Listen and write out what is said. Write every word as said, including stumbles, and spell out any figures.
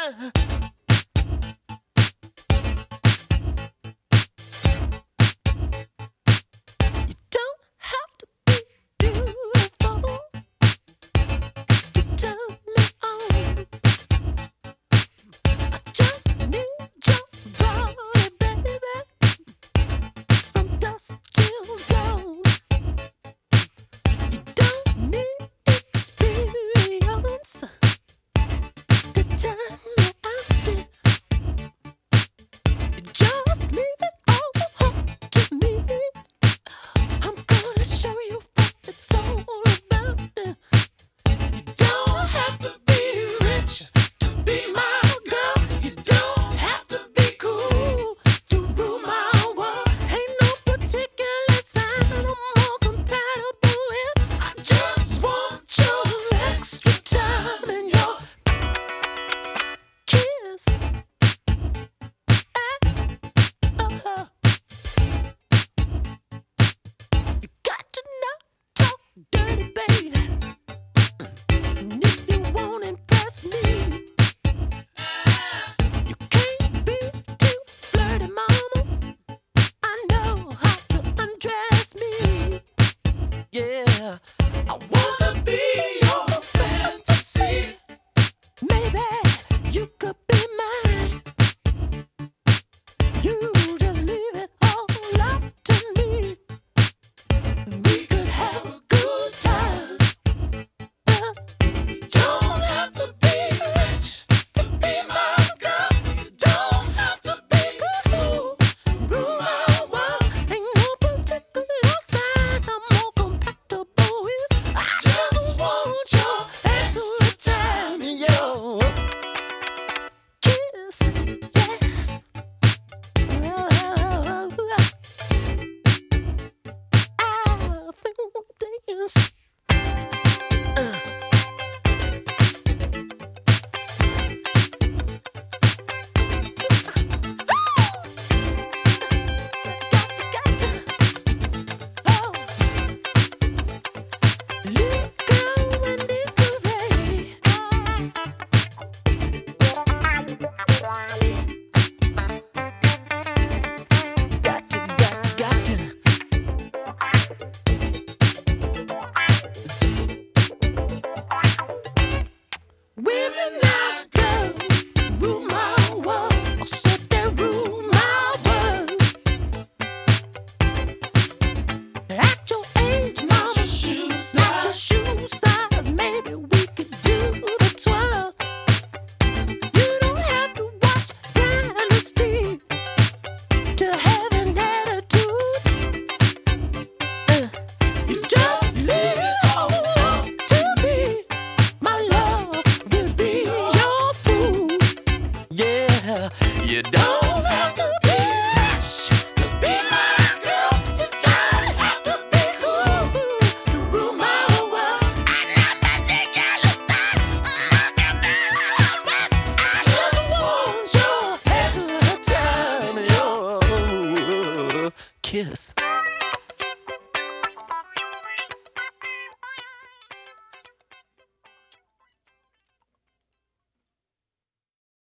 don't have to be beautiful to turn me on. I just need your body, baby, from dusk till dawn. You don't need experience to turn me on. You just leave it all up to me. I'm gonna show you what it's all about. You don't have to be rich to be my girl. You don't have to be cool to rule my world. Ain't no particular sign I'm more compatible with. I just want your extra time and your kiss. Uh-huh. You got to not talk dirty, baby. And if you won't impress me, you can't be too flirty, mama. I know how to undress me. Yeah, I wanna be your fantasy. Maybe you could be mine. You just leave it all up to me. We could have a good time. Uh, don't have to be rich to be my girl. You don't have to be cool, rule my world. Ain't no particular sign I'm more compatible with. I just want your extra time and your kiss. Yes. Oh, I feel things. Uh. Oh, little girl Wendy's parade. Got to, got to, got to. Women like girls rule my world. I said they rule my world. At your age, mama, not your shoe size. Maybe we could do the twirl. You don't have to watch Dynasty to have an attitude. Uh, you just leave it all up to me. My love will be your food. Yeah, you don't have to be rich to be my girl. You don't have to be cool to rule my world. I'm not particular sign I'm more compatible with. I just want your extra time and your kiss.